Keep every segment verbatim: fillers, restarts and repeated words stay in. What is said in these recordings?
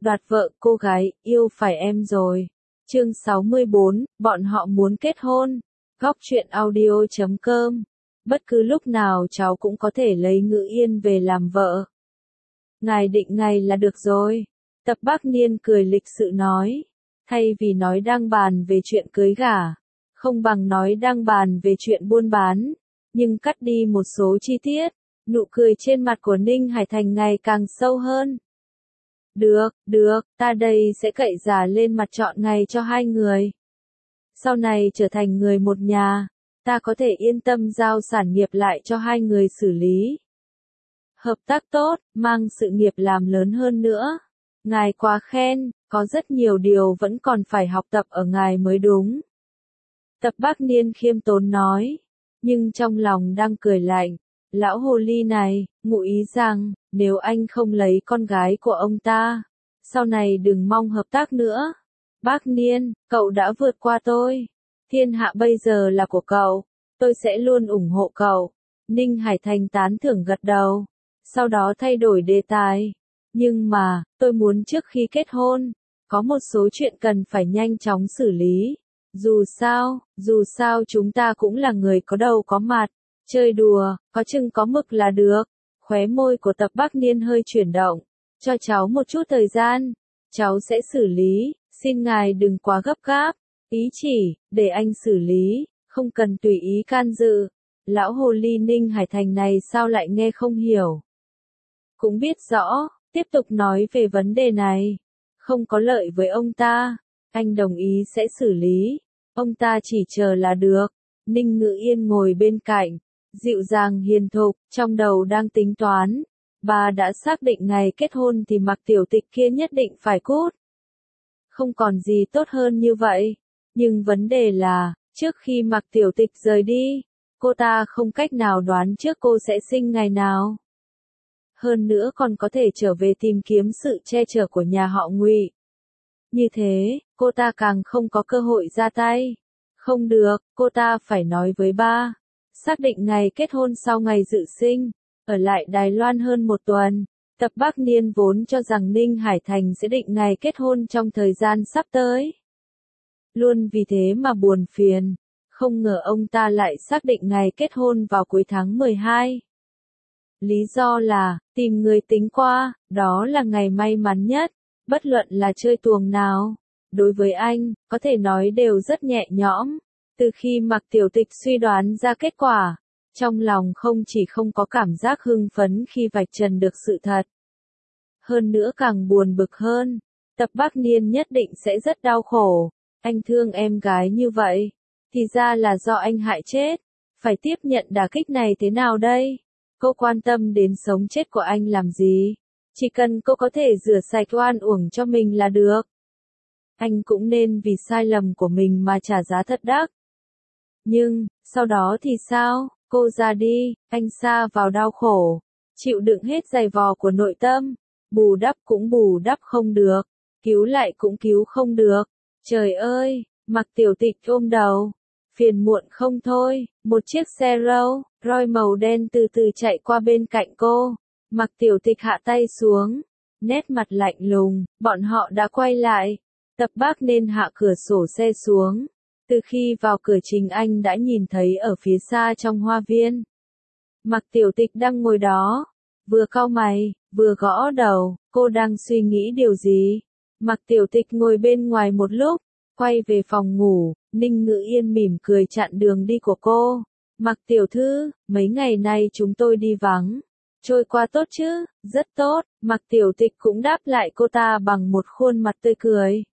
Đoạt vợ cô gái, yêu phải em rồi. Chương sáu mươi bốn, bọn họ muốn kết hôn. Góc truyện audio chấm com. Bất cứ lúc nào cháu cũng có thể lấy Ngữ Yên về làm vợ. Ngài định ngày là được rồi. Tập Bác Niên cười lịch sự nói. Thay vì nói đang bàn về chuyện cưới gả, không bằng nói đang bàn về chuyện buôn bán. Nhưng cắt đi một số chi tiết, nụ cười trên mặt của Ninh Hải Thành ngày càng sâu hơn. Được, được, ta đây sẽ cậy giả lên mặt chọn ngày cho hai người. Sau này trở thành người một nhà, ta có thể yên tâm giao sản nghiệp lại cho hai người xử lý. Hợp tác tốt, mang sự nghiệp làm lớn hơn nữa. Ngài quá khen, có rất nhiều điều vẫn còn phải học tập ở ngài mới đúng. Tập Bác Niên khiêm tốn nói, nhưng trong lòng đang cười lạnh. Lão hồ ly này, ngụ ý rằng, nếu anh không lấy con gái của ông ta, sau này đừng mong hợp tác nữa. Bác Niên, cậu đã vượt qua tôi. Thiên hạ bây giờ là của cậu, tôi sẽ luôn ủng hộ cậu. Ninh Hải Thành tán thưởng gật đầu, sau đó thay đổi đề tài. Nhưng mà, tôi muốn trước khi kết hôn, có một số chuyện cần phải nhanh chóng xử lý. Dù sao, dù sao chúng ta cũng là người có đầu có mặt. Chơi đùa, có chừng có mực là được. Khóe môi của Tập Bác Niên hơi chuyển động. Cho cháu một chút thời gian. Cháu sẽ xử lý, xin ngài đừng quá gấp gáp. Ý chỉ, để anh xử lý, không cần tùy ý can dự. Lão hồ ly Ninh Hải Thành này sao lại nghe không hiểu. Cũng biết rõ, tiếp tục nói về vấn đề này. Không có lợi với ông ta, anh đồng ý sẽ xử lý. Ông ta chỉ chờ là được. Ninh Ngữ Yên ngồi bên cạnh, dịu dàng hiền thục, trong đầu đang tính toán. Bà đã xác định ngày kết hôn thì Mạc Tiểu Tịch kia nhất định phải cút. Không còn gì tốt hơn như vậy. Nhưng vấn đề là, trước khi Mạc Tiểu Tịch rời đi, cô ta không cách nào đoán trước cô sẽ sinh ngày nào. Hơn nữa còn có thể trở về tìm kiếm sự che chở của nhà họ Ngụy. Như thế, cô ta càng không có cơ hội ra tay. Không được, cô ta phải nói với ba. Xác định ngày kết hôn sau ngày dự sinh, ở lại Đài Loan hơn một tuần. Tập Bác Niên vốn cho rằng Ninh Hải Thành sẽ định ngày kết hôn trong thời gian sắp tới. Luôn vì thế mà buồn phiền, không ngờ ông ta lại xác định ngày kết hôn vào cuối tháng mười hai. Lý do là, tìm người tính qua, đó là ngày may mắn nhất, bất luận là chơi tuồng nào. Đối với anh, có thể nói đều rất nhẹ nhõm. Từ khi Mạc Tiểu Tịch suy đoán ra kết quả, trong lòng không chỉ không có cảm giác hưng phấn khi vạch trần được sự thật. Hơn nữa càng buồn bực hơn, Tập Bác Niên nhất định sẽ rất đau khổ. Anh thương em gái như vậy, thì ra là do anh hại chết. Phải tiếp nhận đả kích này thế nào đây? Cô quan tâm đến sống chết của anh làm gì? Chỉ cần cô có thể rửa sạch oan uổng cho mình là được. Anh cũng nên vì sai lầm của mình mà trả giá thật đắt. Nhưng, sau đó thì sao? Cô ra đi, anh sa vào đau khổ, chịu đựng hết giày vò của nội tâm, bù đắp cũng bù đắp không được, cứu lại cũng cứu không được. Trời ơi, Mạc Tiểu Tịch ôm đầu, phiền muộn không thôi. Một chiếc xe Rolls Royce màu đen từ từ chạy qua bên cạnh cô. Mạc Tiểu Tịch hạ tay xuống, nét mặt lạnh lùng. Bọn họ đã quay lại. Tập Bác nên hạ cửa sổ xe xuống. Từ khi vào cửa chính anh đã nhìn thấy ở phía xa trong hoa viên. Mạc Tiểu Tịch đang ngồi đó, vừa cau mày, vừa gõ đầu. Cô đang suy nghĩ điều gì? Mạc Tiểu Tịch ngồi bên ngoài một lúc, quay về phòng ngủ. Ninh Ngữ Yên mỉm cười chặn đường đi của cô. Mạc Tiểu Thư, mấy ngày nay chúng tôi đi vắng. Trôi qua tốt chứ? Rất tốt. Mạc Tiểu Tịch cũng đáp lại cô ta bằng một khuôn mặt tươi cười.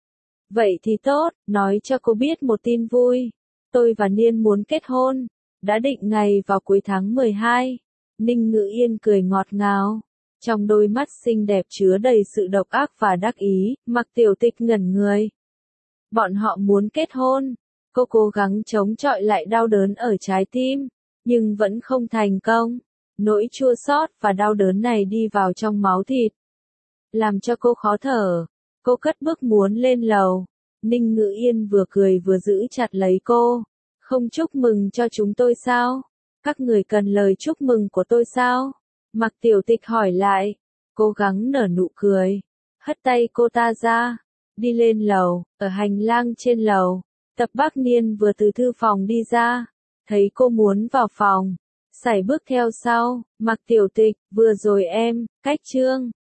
Vậy thì tốt, nói cho cô biết một tin vui. Tôi và Niên muốn kết hôn. Đã định ngày vào cuối tháng mười hai. Ninh Ngữ Yên cười ngọt ngào. Trong đôi mắt xinh đẹp chứa đầy sự độc ác và đắc ý. Mạc Tiểu Tịch ngẩn người. Bọn họ muốn kết hôn. Cô cố gắng chống chọi lại đau đớn ở trái tim, nhưng vẫn không thành công. Nỗi chua xót và đau đớn này đi vào trong máu thịt, làm cho cô khó thở. Cô cất bước muốn lên lầu. Ninh Ngữ Yên vừa cười vừa giữ chặt lấy cô. Không chúc mừng cho chúng tôi sao? Các người cần lời chúc mừng của tôi sao? Mạc Tiểu Tịch hỏi lại. Cố gắng nở nụ cười. hất tay cô ta ra, đi lên lầu. Ở hành lang trên lầu, Tập Bác Niên vừa từ thư phòng đi ra, thấy cô muốn vào phòng, sải bước theo sau. Mặc Tiểu Tịch, vừa rồi em, cách Trương